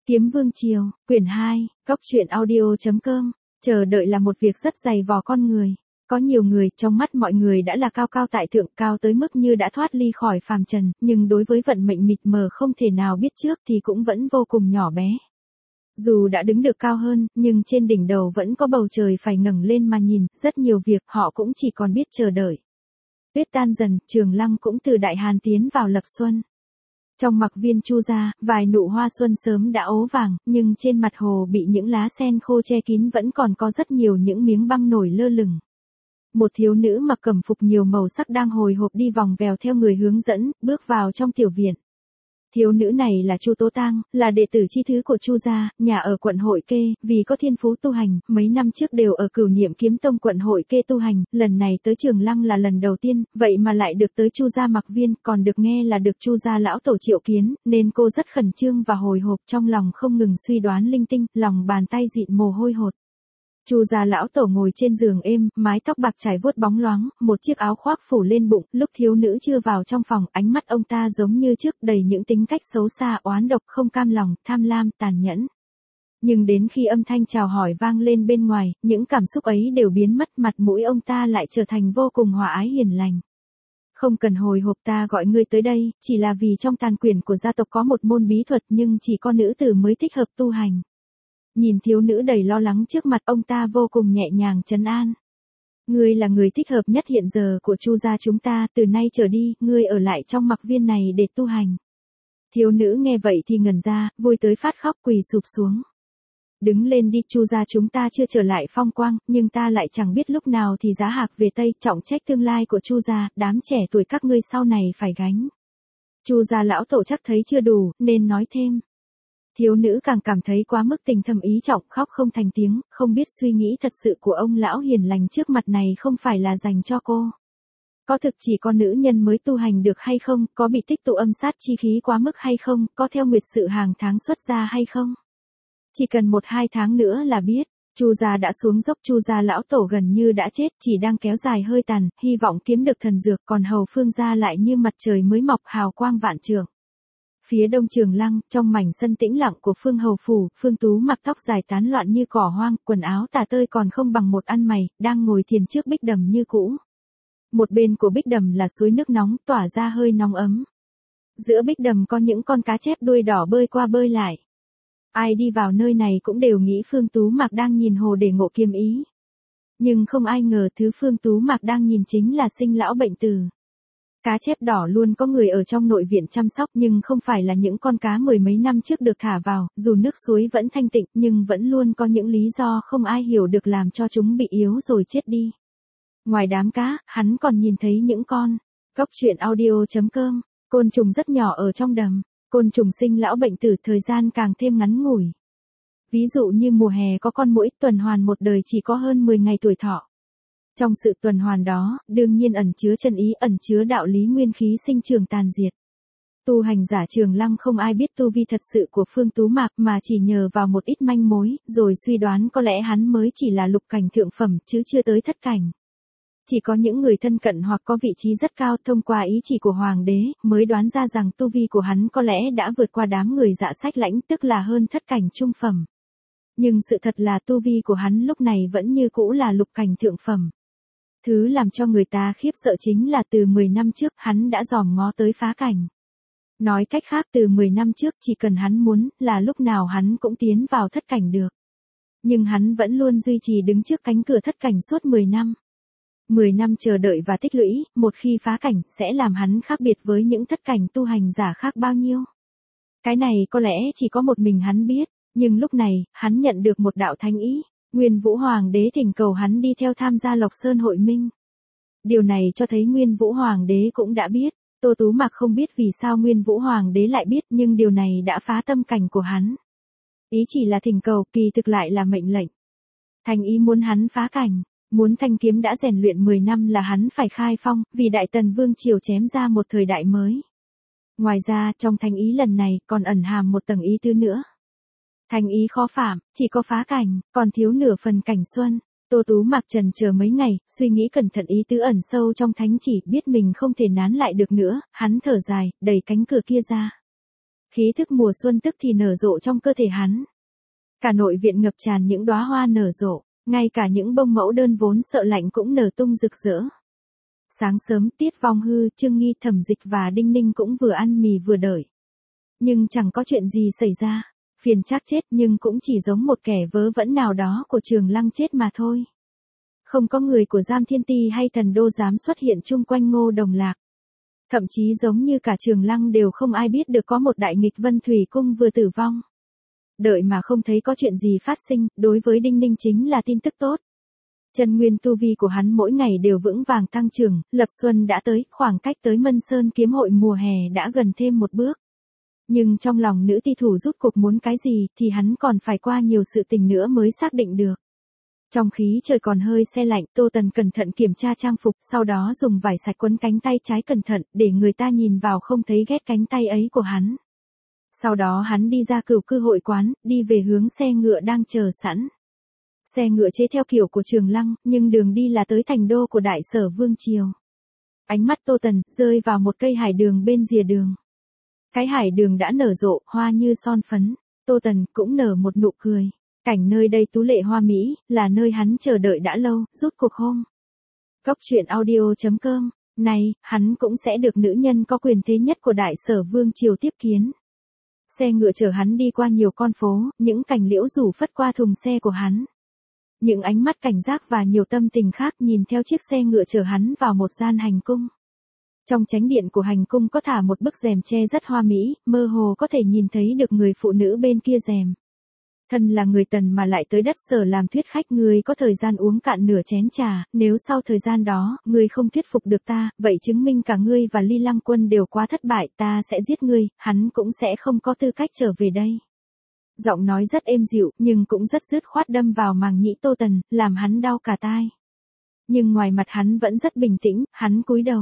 Kiếm Vương Triều, quyển 2, góc truyện audio.com, chờ đợi là một việc rất dày vò con người. Có nhiều người, trong mắt mọi người đã là cao cao tại thượng, cao tới mức như đã thoát ly khỏi phàm trần, nhưng đối với vận mệnh mịt mờ không thể nào biết trước thì cũng vẫn vô cùng nhỏ bé. Dù đã đứng được cao hơn, nhưng trên đỉnh đầu vẫn có bầu trời phải ngẩng lên mà nhìn, rất nhiều việc họ cũng chỉ còn biết chờ đợi. Tuyết tan dần, Trường Lăng cũng từ Đại Hàn tiến vào lập xuân. Trong mặc viên Chu gia, vài nụ hoa xuân sớm đã ố vàng, nhưng trên mặt hồ bị những lá sen khô che kín vẫn còn có rất nhiều những miếng băng nổi lơ lửng. Một thiếu nữ mặc cẩm phục nhiều màu sắc đang hồi hộp đi vòng vèo theo người hướng dẫn, bước vào trong tiểu viện. Thiếu nữ này là Chu Tố Tang, là đệ tử chi thứ của Chu gia, nhà ở quận Hội Kê, vì có thiên phú tu hành, mấy năm trước đều ở Cửu Niệm Kiếm Tông quận Hội Kê tu hành, lần này tới Trường Lăng là lần đầu tiên, vậy mà lại được tới Chu gia mặc viên, còn được nghe là được Chu gia lão tổ triệu kiến, nên cô rất khẩn trương và hồi hộp, trong lòng không ngừng suy đoán linh tinh, lòng bàn tay dịn mồ hôi hột. Chu gia lão tổ ngồi trên giường êm, mái tóc bạc trải vuốt bóng loáng, một chiếc áo khoác phủ lên bụng, lúc thiếu nữ chưa vào trong phòng, ánh mắt ông ta giống như trước, đầy những tính cách xấu xa, oán độc, không cam lòng, tham lam, tàn nhẫn. Nhưng đến khi âm thanh chào hỏi vang lên bên ngoài, những cảm xúc ấy đều biến mất, mặt mũi ông ta lại trở thành vô cùng hòa ái hiền lành. Không cần hồi hộp, ta gọi ngươi tới đây, chỉ là vì trong tàn quyển của gia tộc có một môn bí thuật nhưng chỉ có nữ tử mới thích hợp tu hành. Nhìn thiếu nữ đầy lo lắng trước mặt, ông ta vô cùng nhẹ nhàng trấn an. Ngươi là người thích hợp nhất hiện giờ của Chu gia chúng ta, từ nay trở đi, ngươi ở lại trong mặc viên này để tu hành. Thiếu nữ nghe vậy thì ngẩn ra, vui tới phát khóc, quỳ sụp xuống. Đứng lên đi, Chu gia chúng ta chưa trở lại phong quang, nhưng ta lại chẳng biết lúc nào thì giá hạc về Tây, trọng trách tương lai của Chu gia, đám trẻ tuổi các ngươi sau này phải gánh. Chu gia lão tổ chắc thấy chưa đủ, nên nói thêm. Thiếu nữ càng cảm thấy quá mức tình thâm ý trọng, khóc không thành tiếng, không biết suy nghĩ thật sự của ông lão hiền lành trước mặt này không phải là dành cho cô. Có thực chỉ có nữ nhân mới tu hành được hay không, có bị tích tụ âm sát chi khí quá mức hay không, có theo nguyệt sự hàng tháng xuất ra hay không. Chỉ cần 1-2 tháng nữa là biết. Chu gia đã xuống dốc, Chu gia lão tổ gần như đã chết, chỉ đang kéo dài hơi tàn, hy vọng kiếm được thần dược, còn Hầu Phương gia lại như mặt trời mới mọc, hào quang vạn trượng. Phía đông Trường Lăng, trong mảnh sân tĩnh lặng của Phương Hầu phủ, Phương Tú mặc tóc dài tán loạn như cỏ hoang, quần áo tả tơi còn không bằng một ăn mày, đang ngồi thiền trước bích đầm như cũ. Một bên của bích đầm là suối nước nóng, tỏa ra hơi nóng ấm. Giữa bích đầm có những con cá chép đuôi đỏ bơi qua bơi lại. Ai đi vào nơi này cũng đều nghĩ Phương Tú Mạc đang nhìn hồ để ngộ kiếm ý. Nhưng không ai ngờ thứ Phương Tú Mạc đang nhìn chính là Sinh lão bệnh tử. Cá chép đỏ luôn có người ở trong nội viện chăm sóc, nhưng không phải là những con cá mười mấy năm trước được thả vào, dù nước suối vẫn thanh tịnh nhưng vẫn luôn có những lý do không ai hiểu được làm cho chúng bị yếu rồi chết đi. Ngoài đám cá, hắn còn nhìn thấy những con. Góc truyện audio.com, côn trùng rất nhỏ ở trong đầm. Côn trùng sinh lão bệnh tử, thời gian càng thêm ngắn ngủi. Ví dụ như mùa hè có con muỗi, tuần hoàn một đời chỉ có hơn 10 ngày tuổi thọ. Trong sự tuần hoàn đó, đương nhiên ẩn chứa chân ý, ẩn chứa đạo lý nguyên khí sinh trường tàn diệt. Tu hành giả Trường Lăng không ai biết tu vi thật sự của Phương Tú Mạc, mà chỉ nhờ vào một ít manh mối, rồi suy đoán có lẽ hắn mới chỉ là lục cảnh thượng phẩm, chứ chưa tới thất cảnh. Chỉ có những người thân cận hoặc có vị trí rất cao thông qua ý chỉ của Hoàng đế, mới đoán ra rằng tu vi của hắn có lẽ đã vượt qua đám người dạ sách lãnh, tức là hơn thất cảnh trung phẩm. Nhưng sự thật là tu vi của hắn lúc này vẫn như cũ là lục cảnh thượng phẩm. Thứ làm cho người ta khiếp sợ chính là từ 10 năm trước hắn đã dòm ngó tới phá cảnh. Nói cách khác, từ 10 năm trước chỉ cần hắn muốn là lúc nào hắn cũng tiến vào thất cảnh được. Nhưng hắn vẫn luôn duy trì đứng trước cánh cửa thất cảnh suốt 10 năm. 10 năm chờ đợi và tích lũy, một khi phá cảnh sẽ làm hắn khác biệt với những thất cảnh tu hành giả khác bao nhiêu. Cái này có lẽ chỉ có một mình hắn biết, nhưng lúc này, hắn nhận được một đạo thánh ý. Nguyên Vũ Hoàng đế thỉnh cầu hắn đi theo tham gia Lộc Sơn hội minh. Điều này cho thấy Nguyên Vũ Hoàng đế cũng đã biết. Tô Tú Mạc không biết vì sao Nguyên Vũ Hoàng đế lại biết, nhưng điều này đã phá tâm cảnh của hắn. Ý chỉ là thỉnh cầu, kỳ thực lại là mệnh lệnh. Thành ý muốn hắn phá cảnh, muốn thanh kiếm đã rèn luyện 10 năm là hắn phải khai phong, vì Đại Tần Vương triều chém ra một thời đại mới. Ngoài ra, trong thành ý lần này còn ẩn hàm một tầng ý tứ nữa. Thành ý khó phạm, chỉ có phá cảnh, còn thiếu nửa phần cảnh xuân. Tô Tú Mạc trần chờ mấy ngày, suy nghĩ cẩn thận ý tứ ẩn sâu trong thánh chỉ, biết mình không thể nán lại được nữa, hắn thở dài, đẩy cánh cửa kia ra. Khí thức mùa xuân tức thì nở rộ trong cơ thể hắn. Cả nội viện ngập tràn những đóa hoa nở rộ, ngay cả những bông mẫu đơn vốn sợ lạnh cũng nở tung rực rỡ. Sáng sớm Tiết Vong Hư, Trương Nghi, Thẩm Dịch và Đinh Ninh cũng vừa ăn mì vừa đợi. Nhưng chẳng có chuyện gì xảy ra, phiền Trác chết nhưng cũng chỉ giống một kẻ vớ vẩn nào đó của Trường Lăng chết mà thôi. Không có người của Giam Thiên Ti hay Thần Đô dám xuất hiện chung quanh Ngô Đồng Lạc. Thậm chí giống như cả Trường Lăng đều không ai biết được có một đại nghịch Vân Thủy Cung vừa tử vong. Đợi mà không thấy có chuyện gì phát sinh, đối với Đinh Ninh chính là tin tức tốt. Chân nguyên tu vi của hắn mỗi ngày đều vững vàng tăng trưởng, lập xuân đã tới, khoảng cách tới Mân Sơn kiếm hội mùa hè đã gần thêm một bước. Nhưng trong lòng nữ ti thủ rút cuộc muốn cái gì thì hắn còn phải qua nhiều sự tình nữa mới xác định được. Trong khí trời còn hơi se lạnh, Tô Tần cẩn thận kiểm tra trang phục, sau đó dùng vải sạch quấn cánh tay trái cẩn thận, để người ta nhìn vào không thấy ghét cánh tay ấy của hắn. Sau đó hắn đi ra Cửu Cư hội quán, đi về hướng xe ngựa đang chờ sẵn. Xe ngựa chế theo kiểu của Trường Lăng, nhưng đường đi là tới thành đô của Đại Sở Vương Triều. Ánh mắt Tô Tần rơi vào một cây hải đường bên rìa đường. Cái hải đường đã nở rộ, hoa như son phấn. Tô Tần cũng nở một nụ cười. Cảnh nơi đây tú lệ hoa mỹ, là nơi hắn chờ đợi đã lâu, rút cuộc hôm. Cốc truyện audio.com, này, hắn cũng sẽ được nữ nhân có quyền thế nhất của Đại Sở Vương Triều tiếp kiến. Xe ngựa chở hắn đi qua nhiều con phố, những cành liễu rủ phất qua thùng xe của hắn. Những ánh mắt cảnh giác và nhiều tâm tình khác nhìn theo chiếc xe ngựa chở hắn vào một gian hành cung. Trong chánh điện của hành cung có thả một bức rèm tre rất hoa mỹ, mơ hồ có thể nhìn thấy được người phụ nữ bên kia rèm. Thân là người Tần mà lại tới đất Sở làm thuyết khách, ngươi có thời gian uống cạn nửa chén trà, nếu sau thời gian đó, ngươi không thuyết phục được ta, vậy chứng minh cả ngươi và Ly Lăng Quân đều quá thất bại, ta sẽ giết ngươi, hắn cũng sẽ không có tư cách trở về đây. Giọng nói rất êm dịu, nhưng cũng rất dứt khoát đâm vào màng nhĩ Tô Tần, làm hắn đau cả tai. Nhưng ngoài mặt hắn vẫn rất bình tĩnh, hắn cúi đầu.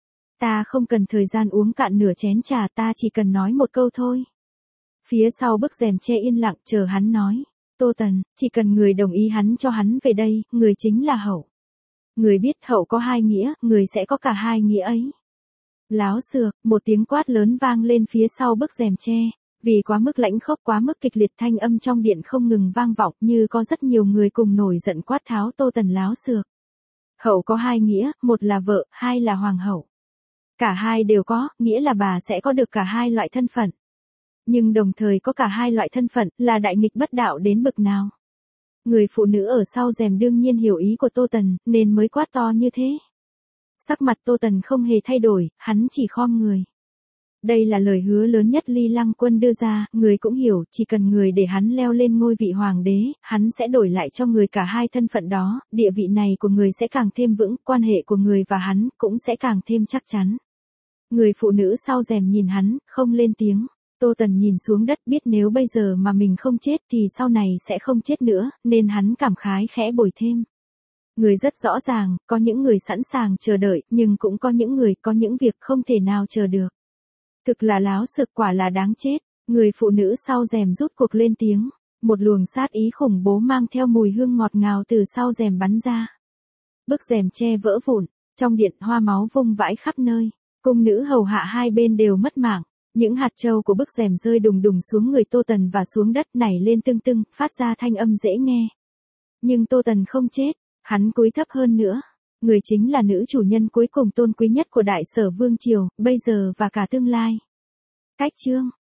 Ta không cần thời gian uống cạn nửa chén trà, ta chỉ cần nói một câu thôi. Phía sau bức rèm che yên lặng chờ hắn nói. Tô Tần, chỉ cần người đồng ý hắn cho hắn về đây, người chính là Hậu. Người biết Hậu có hai nghĩa, người sẽ có cả hai nghĩa ấy. Láo xược, một tiếng quát lớn vang lên phía sau bức rèm che. Vì quá mức lãnh khốc, quá mức kịch liệt, thanh âm trong điện không ngừng vang vọng, như có rất nhiều người cùng nổi giận quát tháo Tô Tần láo xược. Hậu có hai nghĩa, một là vợ, hai là hoàng hậu. Cả hai đều có, nghĩa là bà sẽ có được cả hai loại thân phận. Nhưng đồng thời có cả hai loại thân phận, là đại nghịch bất đạo đến bực nào. Người phụ nữ ở sau rèm đương nhiên hiểu ý của Tô Tần, nên mới quát to như thế. Sắc mặt Tô Tần không hề thay đổi, hắn chỉ khom người. Đây là lời hứa lớn nhất Ly Lăng Quân đưa ra, người cũng hiểu, chỉ cần người để hắn leo lên ngôi vị hoàng đế, hắn sẽ đổi lại cho người cả hai thân phận đó, địa vị này của người sẽ càng thêm vững, quan hệ của người và hắn cũng sẽ càng thêm chắc chắn. Người phụ nữ sau rèm nhìn hắn, không lên tiếng. Tô Tần nhìn xuống đất, biết nếu bây giờ mà mình không chết thì sau này sẽ không chết nữa, nên hắn cảm khái khẽ bồi thêm. Người rất rõ ràng, có những người sẵn sàng chờ đợi, nhưng cũng có những người, có những việc không thể nào chờ được. Thực là láo xược, quả là đáng chết. Người phụ nữ sau rèm rút cuộc lên tiếng. Một luồng sát ý khủng bố mang theo mùi hương ngọt ngào từ sau rèm bắn ra. Bức rèm che vỡ vụn, trong điện hoa máu vung vãi khắp nơi. Cung nữ hầu hạ hai bên đều mất mạng. Những hạt châu của bức rèm rơi đùng đùng xuống người Tô Tần và xuống đất, nảy lên tưng tưng, phát ra thanh âm dễ nghe. Nhưng Tô Tần không chết, hắn cúi thấp hơn nữa. Người chính là nữ chủ nhân cuối cùng tôn quý nhất của Đại Sở Vương Triều, bây giờ và cả tương lai. Cách chương